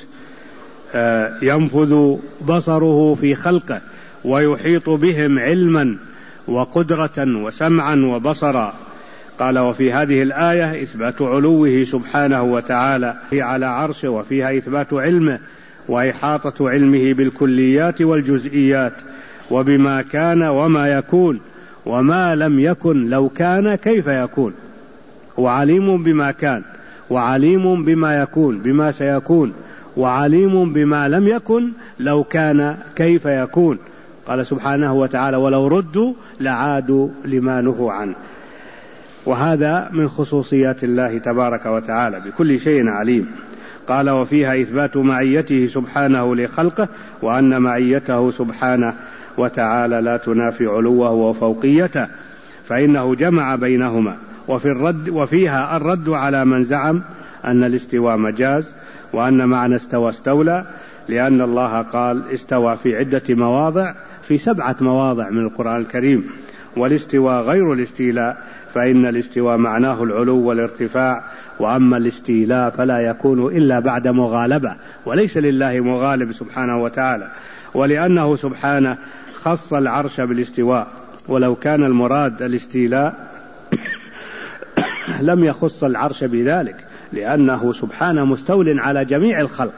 ينفذ بصره في خلقه ويحيط بهم علما وقدرة وسمعا وبصرا. قال: وفي هذه الآية إثبات علوه سبحانه وتعالى على عرشه، وفيها إثبات علمه وإحاطة علمه بالكليات والجزئيات وبما كان وما يكون وما لم يكن لو كان كيف يكون. هو عليم بما كان، وعليم بما يكون بما سيكون، وعليم بما لم يكن لو كان كيف يكون. قال سبحانه وتعالى: ولو ردوا لعادوا لما نهوا عنه. وهذا من خصوصيات الله تبارك وتعالى، بكل شيء عليم. قال: وفيها إثبات معيته سبحانه لخلقه، وأن معيته سبحانه وتعالى لا تنافي علوه وفوقيته، فإنه جمع بينهما. وفيها الرد على من زعم أن الاستواء مجاز، وأن معنى استوى استولى، لأن الله قال استوى في عدة مواضع، في 7 مواضع من القرآن الكريم. والاستواء غير الاستيلاء، فإن الاستواء معناه العلو والارتفاع، وأما الاستيلاء فلا يكون إلا بعد مغالبة، وليس لله مغالب سبحانه وتعالى. ولأنه سبحانه خص العرش بالاستواء ولو كان المراد الاستيلاء لم يخص العرش بذلك، لأنه سبحانه مستول على جميع الخلق.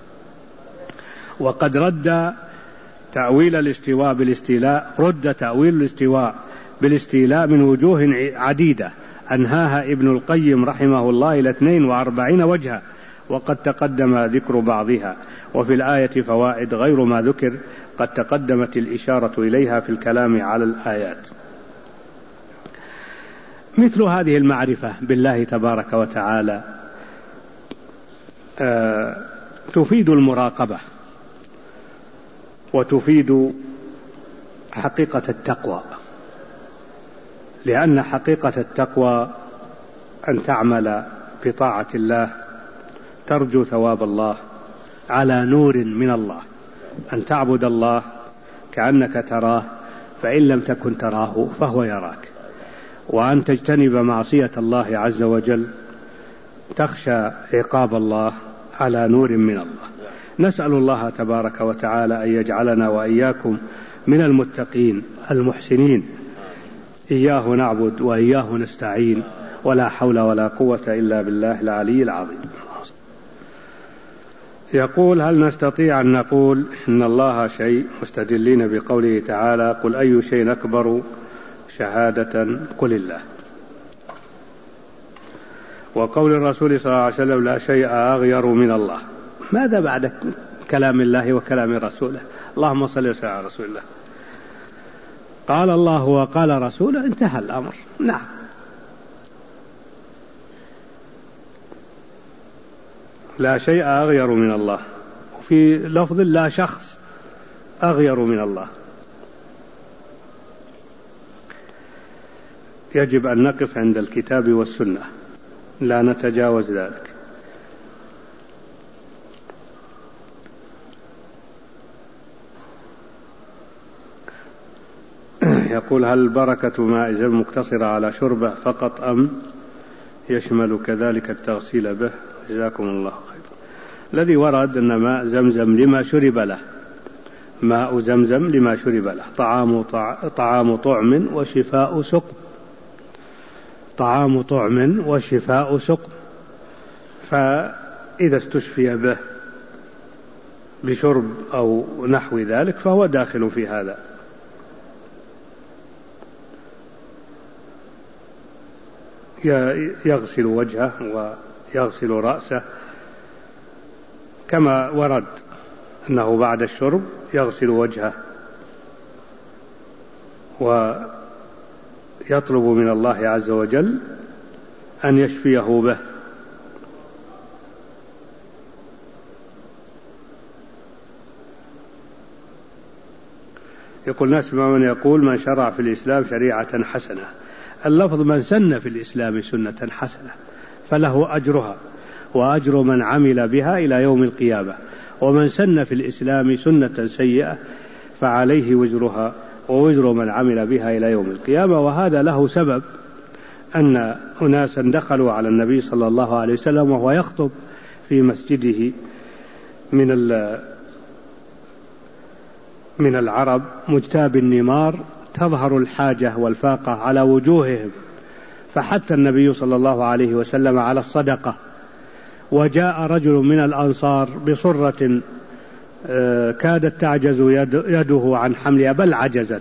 وقد رد تأويل الاستواء بالاستيلاء، رد تأويل الاستواء بالاستيلاء من وجوه عديدة أنهاها ابن القيم رحمه الله إلى 42 وجها، وقد تقدم ذكر بعضها. وفي الآية فوائد غير ما ذكر قد تقدمت الإشارة إليها في الكلام على الآيات. مثل هذه المعرفة بالله تبارك وتعالى تفيد المراقبة وتفيد حقيقة التقوى، لأن حقيقة التقوى أن تعمل بطاعة الله ترجو ثواب الله على نور من الله، أن تعبد الله كأنك تراه فإن لم تكن تراه فهو يراك، وأن تجتنب معصية الله عز وجل تخشى عقاب الله على نور من الله. نسأل الله تبارك وتعالى أن يجعلنا وإياكم من المتقين المحسنين. إياه نعبد وإياه نستعين، ولا حول ولا قوة إلا بالله العلي العظيم. يقول: هل نستطيع أن نقول إن الله شيء مستدلين بقوله تعالى: قل أي شيء أكبر شهادة قل الله، وقول الرسول صلى الله عليه وسلم: لا شيء أغير من الله. ماذا بعد كلام الله وكلام رسوله؟ اللهم صل وسلم على رسول الله. قال الله وقال رسوله، انتهى الأمر. نعم، لا شيء أغير من الله، وفي لفظ لا شخص أغير من الله. يجب أن نقف عند الكتاب والسنة، لا نتجاوز ذلك. يقول: هل البركة ماء زمزم مقتصرة على شربه فقط أم يشمل كذلك التغسيل به؟ جزاكم الله خير. الذي ورد أن ماء زمزم لما شرب له، ماء زمزم لما شرب له، طعام طعم وشفاء سقم، طعام طعم وشفاء سقم، فإذا استشفي به بشرب أو نحو ذلك فهو داخل في هذا. يغسل وجهه ويغسل رأسه كما ورد أنه بعد الشرب يغسل وجهه ويطلب من الله عز وجل أن يشفيه به. يقول: نسمع من يقول: من شرع في الإسلام شريعة حسنة. اللفظ من سن في الإسلام سنة حسنة فله أجرها وأجر من عمل بها إلى يوم القيامة، ومن سن في الإسلام سنة سيئة فعليه وزرها ووزر من عمل بها إلى يوم القيامة. وهذا له سبب، أن أناسا دخلوا على النبي صلى الله عليه وسلم وهو يخطب في مسجده من العرب مجتاب النمار تظهر الحاجة والفاقة على وجوههم، فحث النبي صلى الله عليه وسلم على الصدقة. وجاء رجل من الأنصار بصرة كادت تعجز يده عن حملها بل عجزت،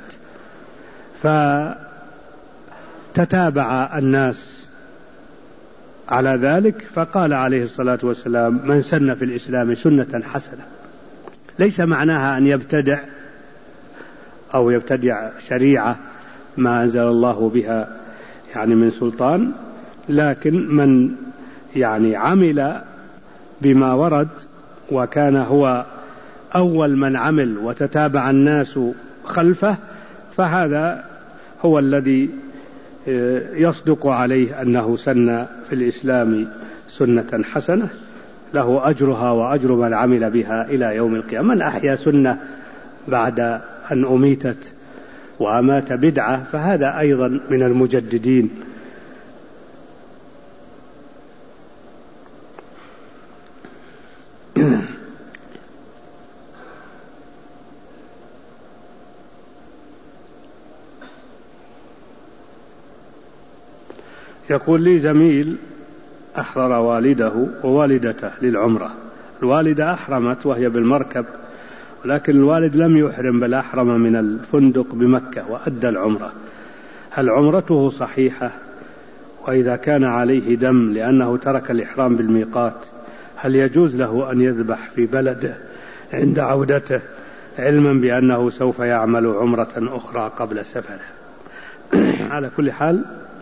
فتتابع الناس على ذلك، فقال عليه الصلاة والسلام: من سن في الإسلام سنة حسنة. ليس معناها أن يبتدع أو يبتدع شريعة ما أنزل الله بها من سلطان، لكن من عمل بما ورد وكان هو أول من عمل وتتابع الناس خلفه، فهذا هو الذي يصدق عليه أنه سن في الإسلام سنة حسنة، له أجرها وأجر من عمل بها إلى يوم القيامة. من أحيا سنة بعد أن أميتت وأمات بدعة فهذا أيضا من المجددين. يقول لي زميل أحرر والده ووالدته للعمرة. الوالدة أحرمت وهي بالمركب، ولكن الوالد لم يحرم بل أحرم من الفندق بمكة وأدى العمرة. هل عمرته صحيحة؟ وإذا كان عليه دم لأنه ترك الإحرام بالميقات، هل يجوز له أن يذبح في بلده عند عودته علما بأنه سوف يعمل عمرة أخرى قبل سفره؟ على كل حال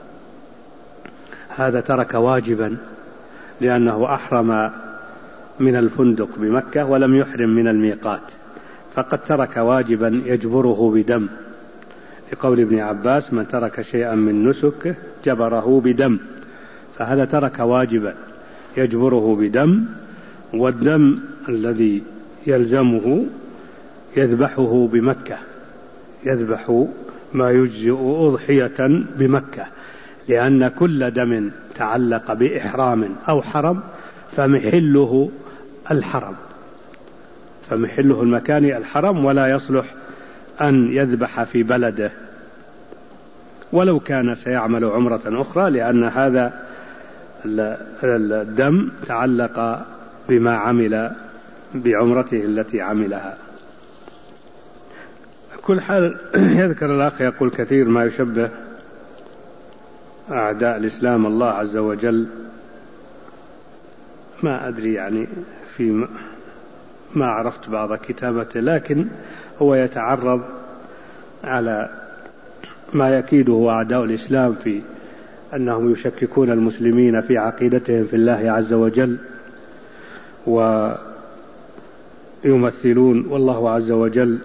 هذا ترك واجبا، لأنه أحرم من الفندق بمكة ولم يحرم من الميقات، فقد ترك واجبا يجبره بدم، لقول ابن عباس: من ترك شيئا من نسكه جبره بدم. فهذا ترك واجبا يجبره بدم، والدم الذي يلزمه يذبحه بمكة، يذبح ما يجزئ أضحية بمكة، لأن كل دم تعلق بإحرام أو حرم فمحله الحرم، فمحله المكاني الحرم، ولا يصلح أن يذبح في بلده ولو كان سيعمل عمرة أخرى، لأن هذا الدم تعلق بما عمل بعمرته التي عملها. كل حال يذكر الأخ يقول كثير ما يشبه أعداء الإسلام الله عز وجل، ما أدري يعني ما عرفت بعض كتابته، لكن هو يتعرض على ما يكيده أعداء الإسلام في أنهم يشككون المسلمين في عقيدتهم في الله عز وجل ويمثلون، والله عز وجل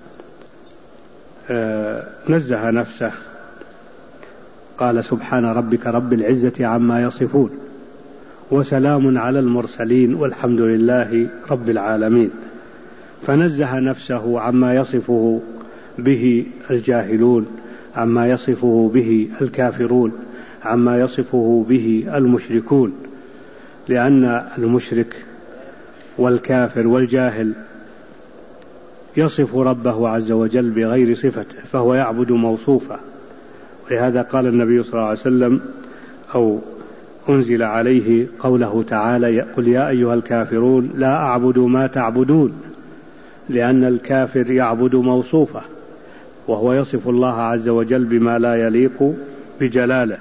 نزه نفسه، قال: سبحان ربك رب العزة عما يصفون وسلام على المرسلين والحمد لله رب العالمين. فنزه نفسه عما يصفه به الجاهلون، عما يصفه به الكافرون، عما يصفه به المشركون، لأن المشرك والكافر والجاهل يصف ربه عز وجل بغير صفته، فهو يعبد موصوفه. ولهذا قال النبي صلى الله عليه وسلم أو أنزل عليه قوله تعالى: قل يا أيها الكافرون لا أعبد ما تعبدون، لأن الكافر يعبد موصوفه، وهو يصف الله عز وجل بما لا يليق بجلاله.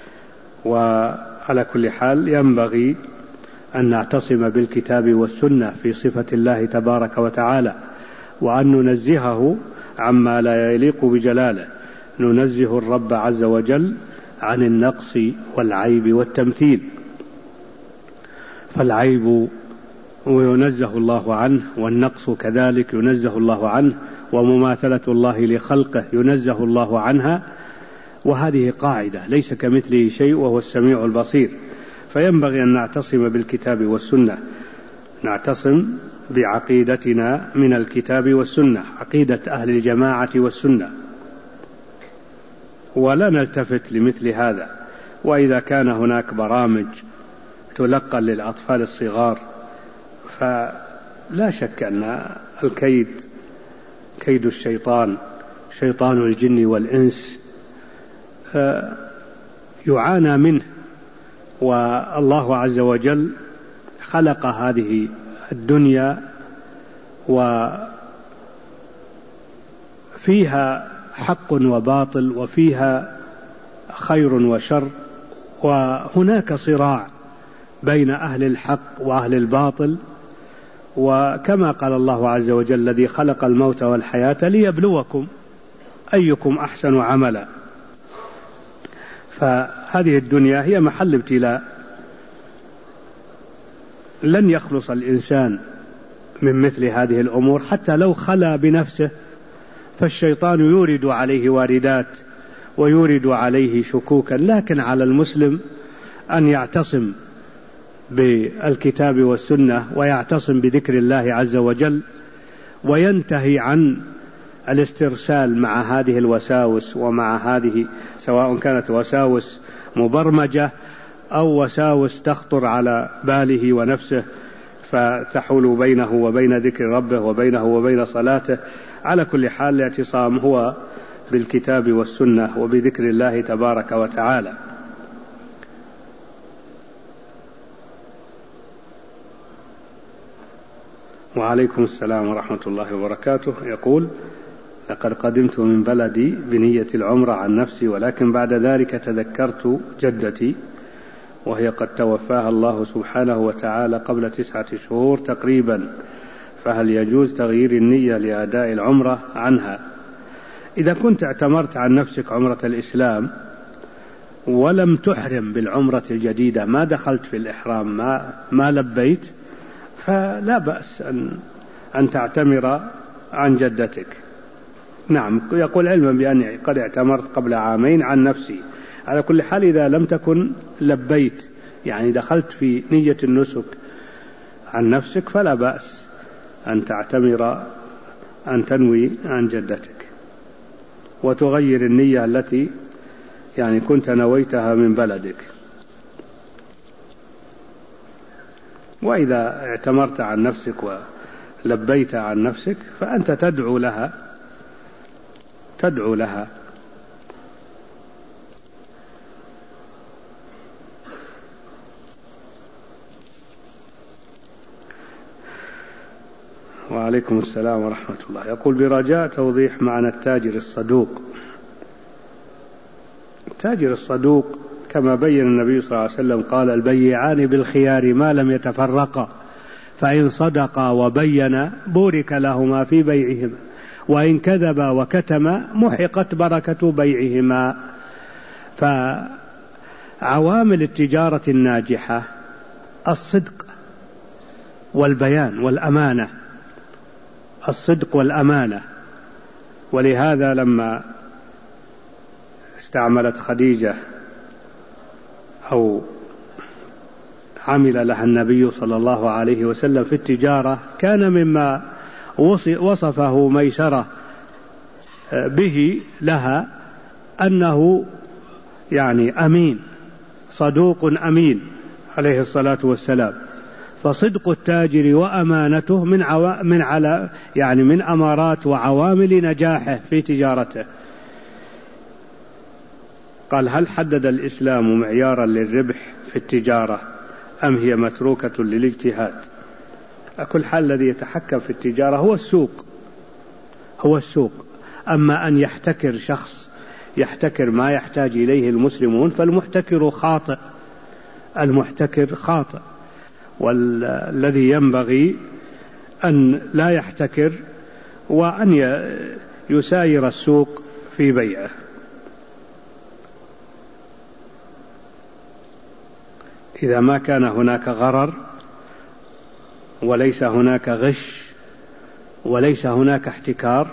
وعلى كل حال ينبغي أن نعتصم بالكتاب والسنة في صفة الله تبارك وتعالى، وأن ننزهه عما لا يليق بجلاله. ننزه الرب عز وجل عن النقص والعيب والتمثيل، فالعيب ينزه الله عنه، والنقص كذلك ينزه الله عنه، ومماثلة الله لخلقه ينزه الله عنها، وهذه قاعدة: ليس كمثله شيء وهو السميع البصير. فينبغي أن نعتصم بالكتاب والسنة، نعتصم بعقيدتنا من الكتاب والسنة، عقيدة أهل الجماعة والسنة، ولا نلتفت لمثل هذا. وإذا كان هناك برامج تلقى للأطفال الصغار، فلا شك أن كيد الشيطان، شيطان الجن والإنس، يعانى منه. والله عز وجل خلق هذه الدنيا وفيها حق وباطل، وفيها خير وشر، وهناك صراع بين أهل الحق وأهل الباطل. وكما قال الله عز وجل: الذي خلق الموت والحياة ليبلوكم أيكم أحسن عملا. فهذه الدنيا هي محل ابتلاء، لن يخلص الإنسان من مثل هذه الأمور حتى لو خلا بنفسه، فالشيطان يورد عليه واردات ويورد عليه شكوكا. لكن على المسلم أن يعتصم بالكتاب والسنة، ويعتصم بذكر الله عز وجل، وينتهي عن الاسترسال مع هذه الوساوس، ومع هذه سواء كانت وساوس مبرمجة أو وساوس تخطر على باله ونفسه فتحول بينه وبين ذكر ربه وبينه وبين صلاته. على كل حال الاعتصام هو بالكتاب والسنة وبذكر الله تبارك وتعالى. وعليكم السلام ورحمة الله وبركاته. يقول: لقد قدمت من بلدي بنية العمرة عن نفسي، ولكن بعد ذلك تذكرت جدتي وهي قد توفاها الله سبحانه وتعالى قبل 9 شهور تقريبا، فهل يجوز تغيير النية لأداء العمرة عنها؟ إذا كنت اعتمرت عن نفسك عمرة الإسلام ولم تحرم بالعمرة الجديدة، ما دخلت في الإحرام، ما لبيت، فلا بأس أن تعتمر عن جدتك. نعم، يقول علما بأني قد اعتمرت قبل 2 عام عن نفسي. على كل حال إذا لم تكن لبيت، يعني دخلت في نية النسك عن نفسك، فلا بأس أن تعتمر، أن تنوي عن جدتك وتغير النية التي يعني كنت نويتها من بلدك. وإذا اعتمرت عن نفسك ولبيت عن نفسك فأنت تدعو لها. وعليكم السلام ورحمة الله. يقول: برجاء توضيح معنى التاجر الصدوق. التاجر الصدوق كما بين النبي صلى الله عليه وسلم قال: البيعان بالخيار ما لم يتفرقا، فإن صدقا وبينا بورك لهما في بيعهما، وإن كذبا وكتما محقت بركة بيعهما. فعوامل التجارة الناجحة الصدق والبيان والأمانة، الصدق والأمانة. ولهذا لما استعملت خديجة أو عمل لها النبي صلى الله عليه وسلم في التجارة، كان مما وصفه ميسرة به لها أنه يعني أمين، صدوق أمين عليه الصلاة والسلام. فصدق التاجر وأمانته من أمارات وعوامل نجاحه في تجارته. قال: هل حدد الإسلام معيارا للربح في التجارة أم هي متروكة للاجتهاد؟ كل حال الذي يتحكم في التجارة هو السوق. أما أن يحتكر شخص يحتكر ما يحتاج إليه المسلمون فالمحتكر خاطئ. والذي ينبغي أن لا يحتكر وأن يساير السوق في بيعه. إذا ما كان هناك غرر وليس هناك غش وليس هناك احتكار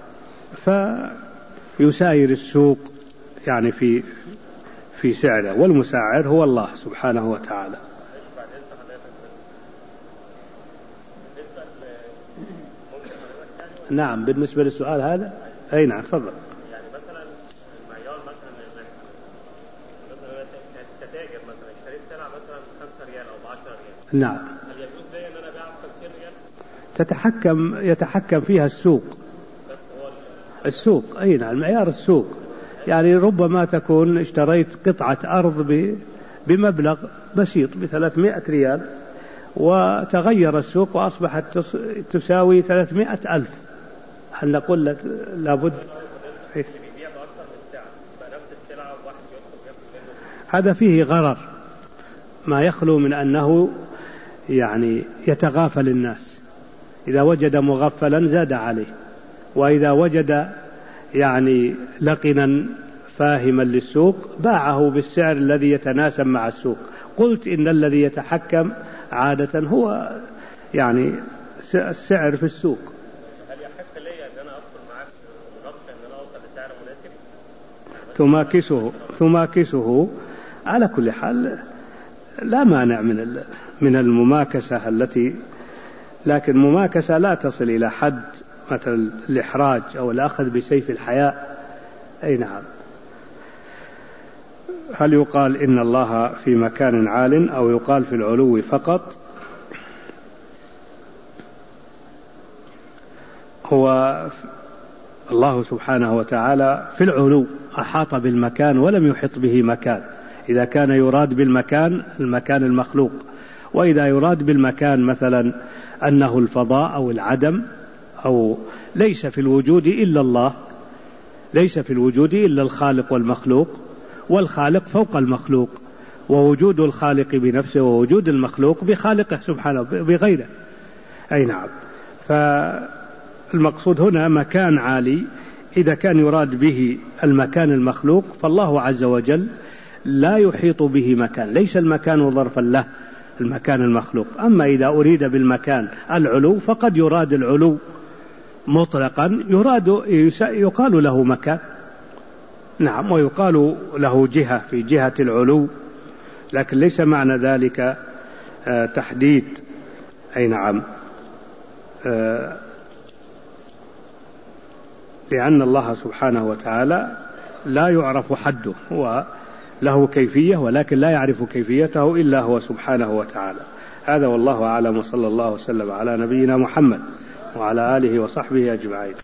فيساير السوق يعني في سعره، والمساعر هو الله سبحانه وتعالى. نعم، بالنسبة للسؤال هذا أي نعم، تفضل. يعني مثلا المعيار مثلا كتاجر مثلا اشتريت سلعة مثلا 5 ريال أو 10 ريال، نعم، هل يجوز لي أن أنا أبيعها ب 50 ريال؟ يتحكم فيها السوق. بس هو السوق أي نعم، المعيار السوق. يعني ربما تكون اشتريت قطعة أرض بمبلغ بسيط ب300 ريال وتغير السوق وأصبحت تساوي 300,000، هل نقول لك لابد؟ هذا فيه غرر، ما يخلو من أنه يعني يتغافل الناس. إذا وجد مغفلا زاد عليه، وإذا وجد يعني لقنا فاهما للسوق باعه بالسعر الذي يتناسب مع السوق. قلت إن الذي يتحكم عادة هو يعني السعر في السوق. هل يحق لي أن أنا أدخل معك ربط أن أنا أوصل لسعر مناسب؟ تماكسه. على كل حال لا مانع من المماكسة التي، لكن مماكسة لا تصل إلى حد مثل الإحراج أو الأخذ بسيف الحياء. أي نعم. هل يقال إن الله في مكان عال أو يقال في العلو فقط؟ هو الله سبحانه وتعالى في العلو، أحاط بالمكان ولم يحط به مكان. إذا كان يراد بالمكان المكان المخلوق، وإذا يراد بالمكان مثلا أنه الفضاء أو العدم، أو ليس في الوجود إلا الله، ليس في الوجود إلا الخالق والمخلوق، والخالق فوق المخلوق، ووجود الخالق بنفسه ووجود المخلوق بخالقه سبحانه بغيره. أي نعم. فالمقصود هنا مكان عالي، إذا كان يراد به المكان المخلوق فالله عز وجل لا يحيط به مكان، ليس المكان ظرفا له المكان المخلوق. أما إذا أريد بالمكان العلو فقد يراد العلو مطلقا، يقال له مكان، نعم، ويقال له جهة في جهة العلو، لكن ليس معنى ذلك تحديد. أي نعم. لأن الله سبحانه وتعالى لا يعرف حده، هو له كيفية ولكن لا يعرف كيفيته إلا هو سبحانه وتعالى. هذا والله أعلم، وصلى الله وسلم على نبينا محمد وعلى آله وصحبه أجمعين.